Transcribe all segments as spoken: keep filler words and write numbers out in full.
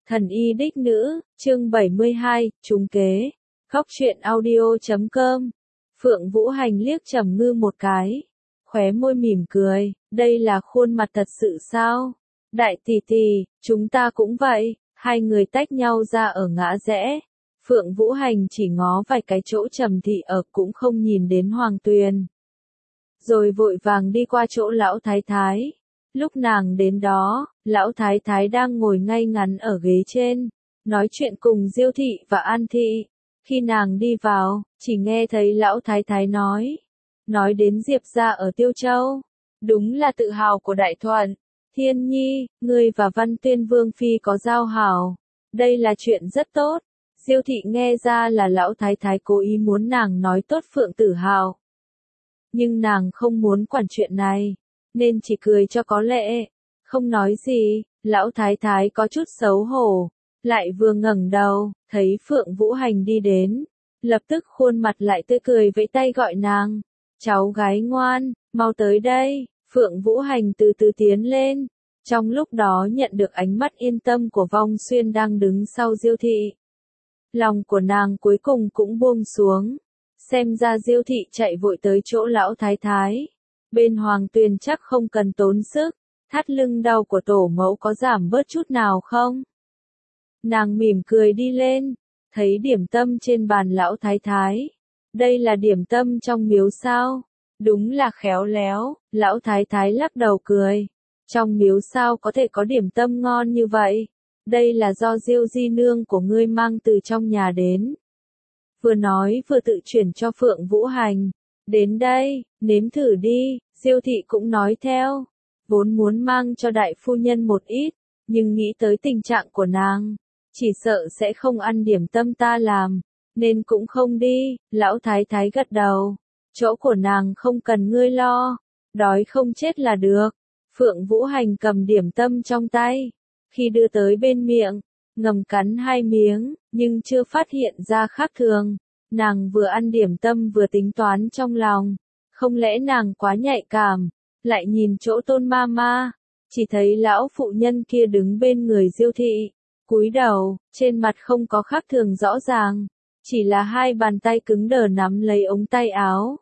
Thần y đích nữ, chương bảy mươi hai, trúng kế. Góc truyện audio chấm com. Phượng Vũ Hành liếc Trầm Ngư một cái, khóe môi mỉm cười, đây là khuôn mặt thật sự sao? Đại tỷ tỷ, chúng ta cũng vậy. Hai người tách nhau ra ở ngã rẽ. Phượng Vũ Hành chỉ ngó vài cái chỗ Trầm thị ở cũng không nhìn đến Hoàng Tuyền. Rồi vội vàng đi qua chỗ lão thái thái. Lúc nàng đến đó, lão thái thái đang ngồi ngay ngắn ở ghế trên, nói chuyện cùng Diêu thị và An thị. Khi nàng đi vào, chỉ nghe thấy lão thái thái nói. Nói đến Diệp gia ở Tiêu Châu. Đúng là tự hào của Đại Thuận. Thiên Nhi, ngươi và Văn Tuyên Vương Phi có giao hảo. Đây là chuyện rất tốt. Diêu thị nghe ra là lão thái thái cố ý muốn nàng nói tốt Phượng Tử Hào. Nhưng nàng không muốn quản chuyện này, nên chỉ cười cho có lệ, không nói gì. Lão thái thái có chút xấu hổ, lại vừa ngẩng đầu, thấy Phượng Vũ Hành đi đến, lập tức khuôn mặt lại tươi cười vẫy tay gọi nàng, cháu gái ngoan, mau tới đây. Phượng Vũ Hành từ từ tiến lên, trong lúc đó nhận được ánh mắt yên tâm của Vong Xuyên đang đứng sau Diêu thị. Lòng của nàng cuối cùng cũng buông xuống, xem ra Diêu thị chạy vội tới chỗ lão thái thái. Bên Hoàng Tuyền chắc không cần tốn sức, thắt lưng đau của tổ mẫu có giảm bớt chút nào không? Nàng mỉm cười đi lên, thấy điểm tâm trên bàn lão thái thái. Đây là điểm tâm trong miếu sao? Đúng là khéo léo. Lão thái thái lắc đầu cười. Trong miếu sao có thể có điểm tâm ngon như vậy? Đây là do Diêu di nương của ngươi mang từ trong nhà đến. Vừa nói vừa tự chuyển cho Phượng Vũ Hành. Đến đây, nếm thử đi. Diêu thị cũng nói theo. Vốn muốn mang cho đại phu nhân một ít, nhưng nghĩ tới tình trạng của nàng, chỉ sợ sẽ không ăn điểm tâm ta làm, nên cũng không đi. Lão thái thái gật đầu. Chỗ của nàng không cần ngươi lo, đói không chết là được. Phượng Vũ Hành cầm điểm tâm trong tay, khi đưa tới bên miệng, ngầm cắn hai miếng, nhưng chưa phát hiện ra khác thường. Nàng vừa ăn điểm tâm vừa tính toán trong lòng, không lẽ nàng quá nhạy cảm. Lại nhìn chỗ Tôn ma ma, chỉ thấy lão phụ nhân kia đứng bên người Diêu thị, cúi đầu, trên mặt không có khác thường rõ ràng, chỉ là hai bàn tay cứng đờ nắm lấy ống tay áo.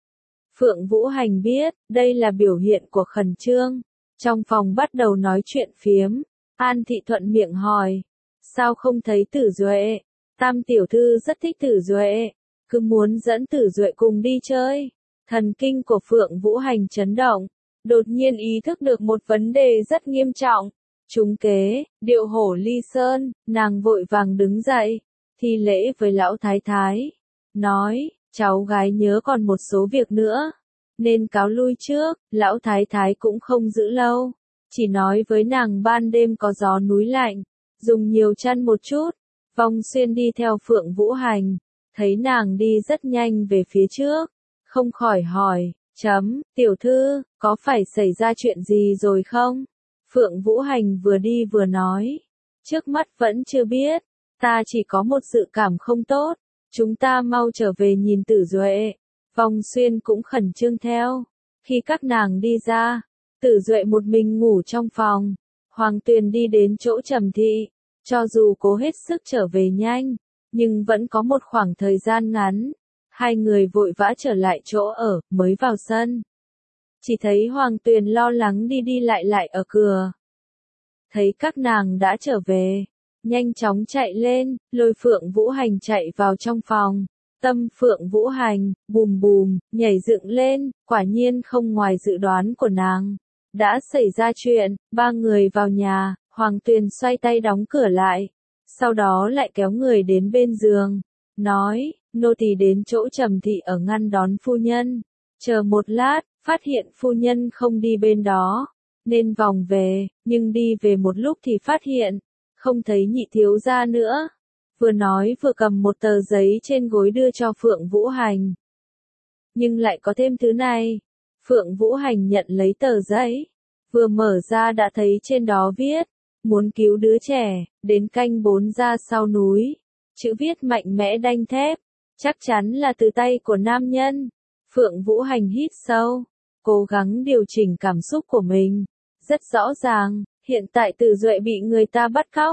Phượng Vũ Hành biết, đây là biểu hiện của khẩn trương. Trong phòng bắt đầu nói chuyện phiếm, An thị thuận miệng hỏi, sao không thấy Tử Duệ? Tam tiểu thư rất thích Tử Duệ, cứ muốn dẫn Tử Duệ cùng đi chơi. Thần kinh của Phượng Vũ Hành chấn động, đột nhiên ý thức được một vấn đề rất nghiêm trọng. Trúng kế, điệu hổ ly sơn. Nàng vội vàng đứng dậy, thi lễ với lão thái thái, nói, cháu gái nhớ còn một số việc nữa, nên cáo lui trước. Lão thái thái cũng không giữ lâu, chỉ nói với nàng ban đêm có gió núi lạnh, dùng nhiều chăn một chút. Vong Xuyên đi theo Phượng Vũ Hành, thấy nàng đi rất nhanh về phía trước, không khỏi hỏi, chấm, tiểu thư, có phải xảy ra chuyện gì rồi không? Phượng Vũ Hành vừa đi vừa nói, trước mắt vẫn chưa biết, ta chỉ có một dự cảm không tốt, chúng ta mau trở về nhìn Tử Duệ. Vong Xuyên cũng khẩn trương theo. Khi các nàng đi ra, Tử Duệ một mình ngủ trong phòng. Hoàng Tuyền đi đến chỗ Trầm thị, cho dù cố hết sức trở về nhanh, nhưng vẫn có một khoảng thời gian ngắn. Hai người vội vã trở lại chỗ ở, mới vào sân. Chỉ thấy Hoàng Tuyền lo lắng đi đi lại lại ở cửa. Thấy các nàng đã trở về, nhanh chóng chạy lên, lôi Phượng Vũ Hành chạy vào trong phòng. Tâm Phượng Vũ Hành, bùm bùm, nhảy dựng lên, quả nhiên không ngoài dự đoán của nàng. Đã xảy ra chuyện, ba người vào nhà, Hoàng Tuyền xoay tay đóng cửa lại. Sau đó lại kéo người đến bên giường, nói, nô tỳ đến chỗ Trầm thị ở ngăn đón phu nhân. Chờ một lát, phát hiện phu nhân không đi bên đó, nên vòng về, nhưng đi về một lúc thì phát hiện, không thấy nhị thiếu gia nữa. Vừa nói vừa cầm một tờ giấy trên gối đưa cho Phượng Vũ Hành. Nhưng lại có thêm thứ này. Phượng Vũ Hành nhận lấy tờ giấy, vừa mở ra đã thấy trên đó viết, muốn cứu đứa trẻ, đến canh bốn ra sau núi. Chữ viết mạnh mẽ đanh thép, chắc chắn là từ tay của nam nhân. Phượng Vũ Hành hít sâu, cố gắng điều chỉnh cảm xúc của mình. Rất rõ ràng, hiện tại Tử Duệ bị người ta bắt cóc.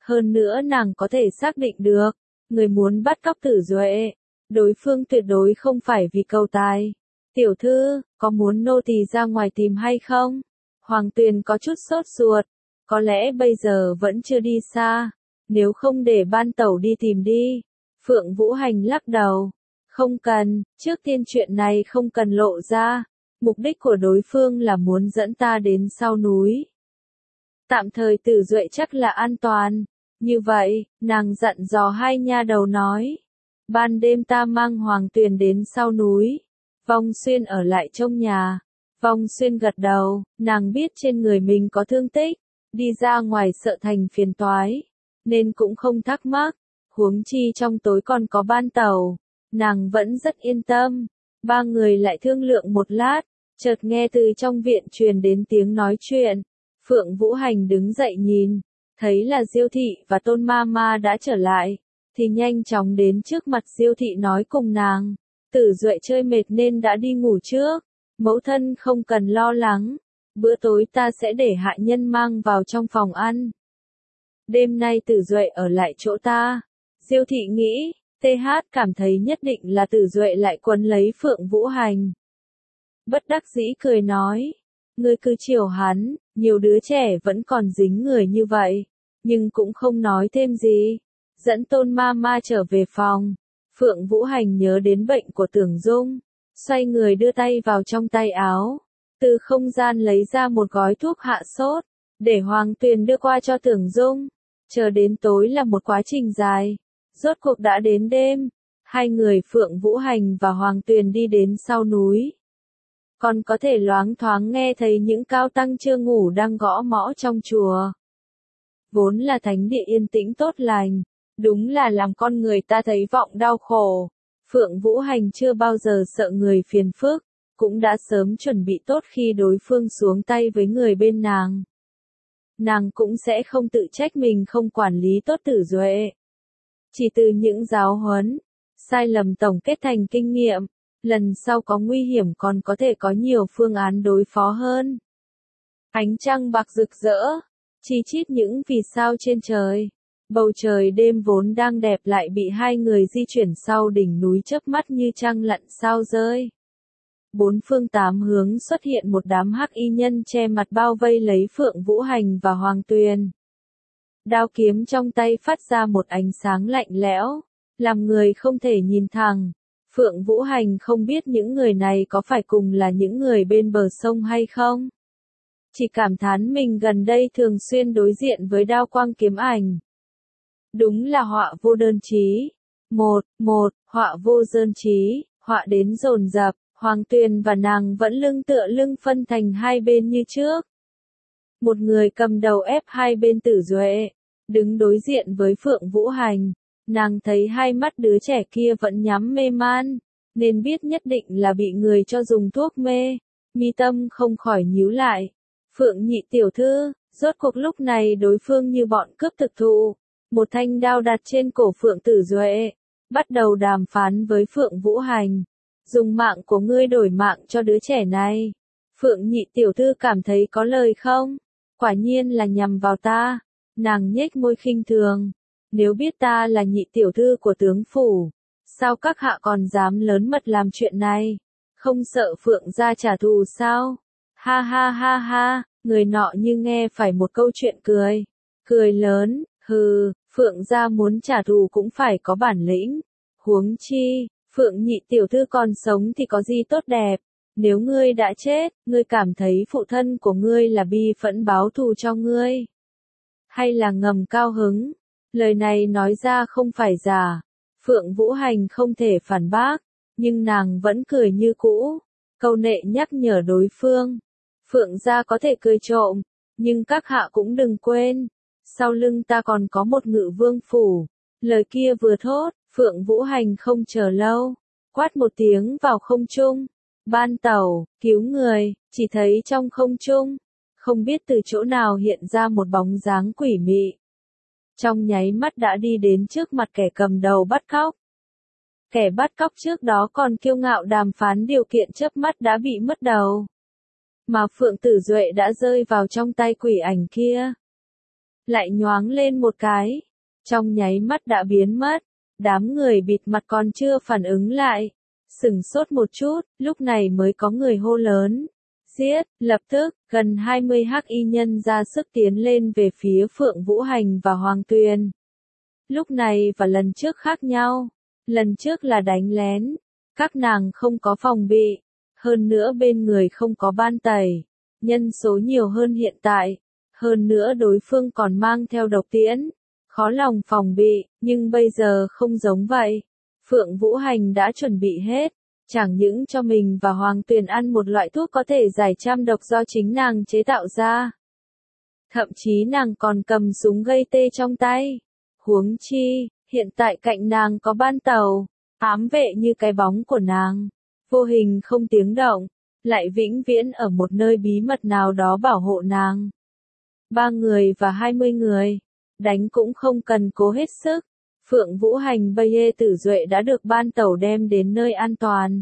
Hơn nữa nàng có thể xác định được, người muốn bắt cóc Tử Duệ, đối phương tuyệt đối không phải vì cầu tài. Tiểu thư, có muốn nô tỳ ra ngoài tìm hay không? Hoàng Tuyền có chút sốt ruột, có lẽ bây giờ vẫn chưa đi xa, nếu không để ban tẩu đi tìm đi. Phượng Vũ Hành lắc đầu, không cần, trước tiên chuyện này không cần lộ ra, mục đích của đối phương là muốn dẫn ta đến sau núi. Tạm thời Tử Duệ chắc là an toàn, như vậy, nàng dặn dò hai nha đầu nói. Ban đêm ta mang Hoàng Tuyền đến sau núi, Vong Xuyên ở lại trong nhà. Vong Xuyên gật đầu, nàng biết trên người mình có thương tích, đi ra ngoài sợ thành phiền toái, nên cũng không thắc mắc, huống chi trong tối còn có ban tẩu, nàng vẫn rất yên tâm. Ba người lại thương lượng một lát, chợt nghe từ trong viện truyền đến tiếng nói chuyện. Phượng Vũ Hành đứng dậy nhìn, thấy là Diêu thị và Tôn Ma Ma đã trở lại, thì nhanh chóng đến trước mặt Diêu thị nói cùng nàng, Tử Duệ chơi mệt nên đã đi ngủ trước, mẫu thân không cần lo lắng, bữa tối ta sẽ để hạ nhân mang vào trong phòng ăn. Đêm nay Tử Duệ ở lại chỗ ta. Diêu thị nghĩ, tê hát cảm thấy nhất định là Tử Duệ lại quấn lấy Phượng Vũ Hành. Bất đắc dĩ cười nói, ngươi cứ chiều hắn, nhiều đứa trẻ vẫn còn dính người như vậy, nhưng cũng không nói thêm gì. Dẫn Tôn Ma Ma trở về phòng, Phượng Vũ Hành nhớ đến bệnh của Tưởng Dung, xoay người đưa tay vào trong tay áo, từ không gian lấy ra một gói thuốc hạ sốt, để Hoàng Tuyền đưa qua cho Tưởng Dung. Chờ đến tối là một quá trình dài, rốt cuộc đã đến đêm, hai người Phượng Vũ Hành và Hoàng Tuyền đi đến sau núi. Còn có thể loáng thoáng nghe thấy những cao tăng chưa ngủ đang gõ mõ trong chùa. Vốn là thánh địa yên tĩnh tốt lành, đúng là làm con người ta thấy vọng đau khổ. Phượng Vũ Hành chưa bao giờ sợ người phiền phức, cũng đã sớm chuẩn bị tốt khi đối phương xuống tay với người bên nàng. Nàng cũng sẽ không tự trách mình không quản lý tốt Tử Duệ. Chỉ từ những giáo huấn, sai lầm tổng kết thành kinh nghiệm, lần sau có nguy hiểm còn có thể có nhiều phương án đối phó hơn. Ánh trăng bạc rực rỡ, chi chít những vì sao trên trời. Bầu trời đêm vốn đang đẹp lại bị hai người di chuyển sau đỉnh núi chớp mắt như trăng lặn sao rơi. Bốn phương tám hướng xuất hiện một đám hắc y nhân che mặt bao vây lấy Phượng Vũ Hành và Hoàng Tuyền. Đao kiếm trong tay phát ra một ánh sáng lạnh lẽo, làm người không thể nhìn thẳng. Phượng Vũ Hành không biết những người này có phải cùng là những người bên bờ sông hay không. Chỉ cảm thán mình gần đây thường xuyên đối diện với đao quang kiếm ảnh. Đúng là họa vô đơn chí. Một, một, họa vô đơn chí, họa đến dồn dập, Hoàng Tuyền và nàng vẫn lưng tựa lưng phân thành hai bên như trước. Một người cầm đầu ép hai bên Tử Duệ, đứng đối diện với Phượng Vũ Hành. Nàng thấy hai mắt đứa trẻ kia vẫn nhắm mê man, nên biết nhất định là bị người cho dùng thuốc mê. Mi tâm không khỏi nhíu lại. Phượng nhị tiểu thư, rốt cuộc lúc này đối phương như bọn cướp thực thụ. Một thanh đao đặt trên cổ Phượng Tử Duệ, bắt đầu đàm phán với Phượng Vũ Hành. Dùng mạng của ngươi đổi mạng cho đứa trẻ này. Phượng nhị tiểu thư cảm thấy có lời không? Quả nhiên là nhằm vào ta. Nàng nhếch môi khinh thường. Nếu biết ta là nhị tiểu thư của tướng phủ, sao các hạ còn dám lớn mật làm chuyện này? Không sợ Phượng gia trả thù sao? Ha ha ha ha, người nọ như nghe phải một câu chuyện cười. Cười lớn, hừ, Phượng gia muốn trả thù cũng phải có bản lĩnh. Huống chi, Phượng nhị tiểu thư còn sống thì có gì tốt đẹp. Nếu ngươi đã chết, ngươi cảm thấy phụ thân của ngươi là bi phẫn báo thù cho ngươi? Hay là ngầm cao hứng? Lời này nói ra không phải giả. Phượng Vũ Hành không thể phản bác, nhưng nàng vẫn cười như cũ. Câu nệ nhắc nhở đối phương. Phượng gia có thể cười trộm, nhưng các hạ cũng đừng quên. Sau lưng ta còn có một ngự vương phủ. Lời kia vừa thốt, Phượng Vũ Hành không chờ lâu. Quát một tiếng vào không trung. Ban tẩu, cứu người, chỉ thấy trong không trung. Không biết từ chỗ nào hiện ra một bóng dáng quỷ mị. Trong nháy mắt đã đi đến trước mặt kẻ cầm đầu bắt cóc. Kẻ bắt cóc trước đó còn kiêu ngạo đàm phán điều kiện chớp mắt đã bị mất đầu. Mà Phượng Tử Duệ đã rơi vào trong tay quỷ ảnh kia. lại nhoáng lên một cái, trong nháy mắt đã biến mất. Đám người bịt mặt còn chưa phản ứng lại, sửng sốt một chút, lúc này mới có người hô lớn. Giết, lập tức, gần hai mươi hắc y nhân ra sức tiến lên về phía Phượng Vũ Hành và Hoàng Tuyền. Lúc này và lần trước khác nhau, lần trước là đánh lén, các nàng không có phòng bị, hơn nữa bên người không có ban tẩy, nhân số nhiều hơn hiện tại, hơn nữa đối phương còn mang theo độc tiễn, khó lòng phòng bị, nhưng bây giờ không giống vậy. Phượng Vũ Hành đã chuẩn bị hết, chẳng những cho mình và Hoàng Tuyền ăn một loại thuốc có thể giải trăm độc do chính nàng chế tạo ra. Thậm chí nàng còn cầm súng gây tê trong tay. Huống chi, hiện tại cạnh nàng có ban tàu, ám vệ như cái bóng của nàng, vô hình không tiếng động, lại vĩnh viễn ở một nơi bí mật nào đó bảo hộ nàng. Ba người và hai mươi người, đánh cũng không cần cố hết sức. Phượng Vũ Hành Baye Tử Duệ đã được ban tàu đem đến nơi an toàn.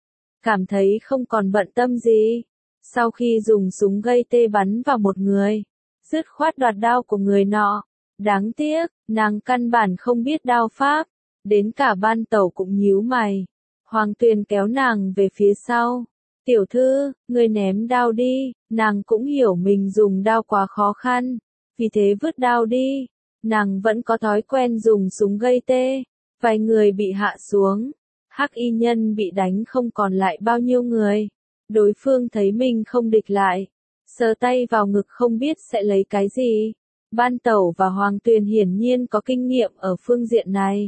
Cảm thấy không còn bận tâm gì. Sau khi dùng súng gây tê bắn vào một người, dứt khoát đoạt đao của người nọ. Đáng tiếc, nàng căn bản không biết đao pháp. Đến cả ban tàu cũng nhíu mày. Hoàng Tuyền kéo nàng về phía sau. Tiểu thư, ngươi ném đao đi. Nàng cũng hiểu mình dùng đao quá khó khăn. Vì thế vứt đao đi. Nàng vẫn có thói quen dùng súng gây tê. Vài người bị hạ xuống. Hắc y nhân bị đánh không còn lại bao nhiêu người. Đối phương thấy mình không địch lại. Sờ tay vào ngực không biết sẽ lấy cái gì. Ban Tẩu và Hoàng Tuyền hiển nhiên có kinh nghiệm ở phương diện này.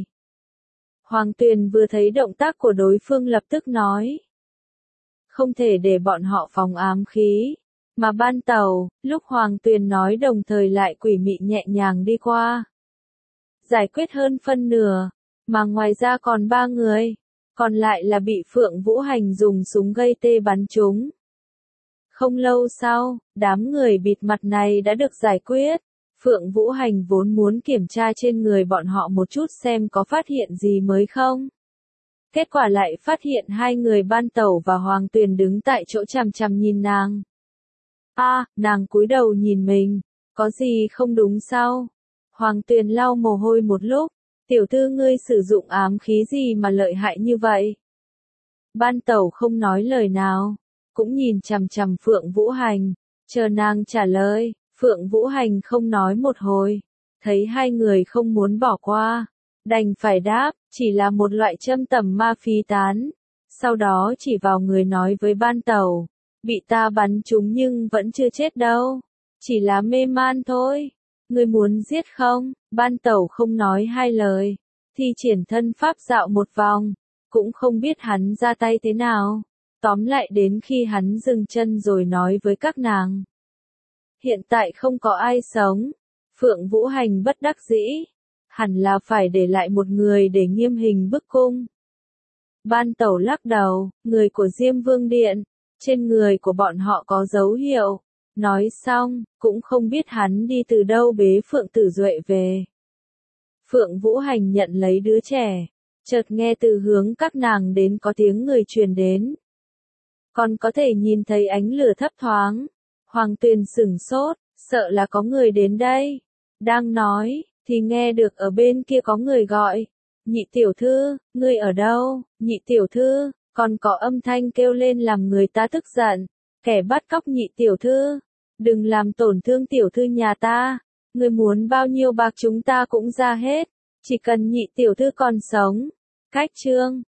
Hoàng Tuyền vừa thấy động tác của đối phương lập tức nói. Không thể để bọn họ phóng ám khí. Mà Ban Tẩu, lúc Hoàng Tuyền nói đồng thời lại quỷ mị nhẹ nhàng đi qua. Giải quyết hơn phân nửa, mà ngoài ra còn ba người, còn lại là bị Phượng Vũ Hành dùng súng gây tê bắn trúng. Không lâu sau, đám người bịt mặt này đã được giải quyết. Phượng Vũ Hành vốn muốn kiểm tra trên người bọn họ một chút xem có phát hiện gì mới không. Kết quả lại phát hiện hai người Ban Tẩu và Hoàng Tuyền đứng tại chỗ chằm chằm nhìn nàng. A, à, nàng cúi đầu nhìn mình, có gì không đúng sao? Hoàng Tuyền lau mồ hôi một lúc, tiểu thư ngươi sử dụng ám khí gì mà lợi hại như vậy? Ban Tẩu không nói lời nào, cũng nhìn chằm chằm Phượng Vũ Hành, chờ nàng trả lời. Phượng Vũ Hành không nói một hồi, thấy hai người không muốn bỏ qua, đành phải đáp, chỉ là một loại châm tầm ma phi tán. Sau đó chỉ vào người nói với Ban Tẩu, bị ta bắn trúng nhưng vẫn chưa chết đâu, chỉ là mê man thôi. Ngươi muốn giết không? Ban Tẩu không nói hai lời, thi triển thân pháp dạo một vòng, cũng không biết hắn ra tay thế nào. Tóm lại đến khi hắn dừng chân rồi nói với các nàng. Hiện tại không có ai sống. Phượng Vũ Hành bất đắc dĩ. Hẳn là phải để lại một người để nghiêm hình bức cung. Ban Tẩu lắc đầu, người của Diêm Vương Điện, trên người của bọn họ có dấu hiệu. Nói xong, cũng không biết hắn đi từ đâu bế Phượng Tử Duệ về. Phượng Vũ Hành nhận lấy đứa trẻ, chợt nghe từ hướng các nàng đến có tiếng người truyền đến. Còn có thể nhìn thấy ánh lửa thấp thoáng. Hoàng Tuyền sửng sốt, sợ là có người đến đây. Đang nói, thì nghe được ở bên kia có người gọi. Nhị tiểu thư, ngươi ở đâu? Nhị tiểu thư, còn có âm thanh kêu lên làm người ta tức giận. Kẻ bắt cóc nhị tiểu thư. Đừng làm tổn thương tiểu thư nhà ta. Ngươi muốn bao nhiêu bạc chúng ta cũng ra hết. Chỉ cần nhị tiểu thư còn sống. Cách chương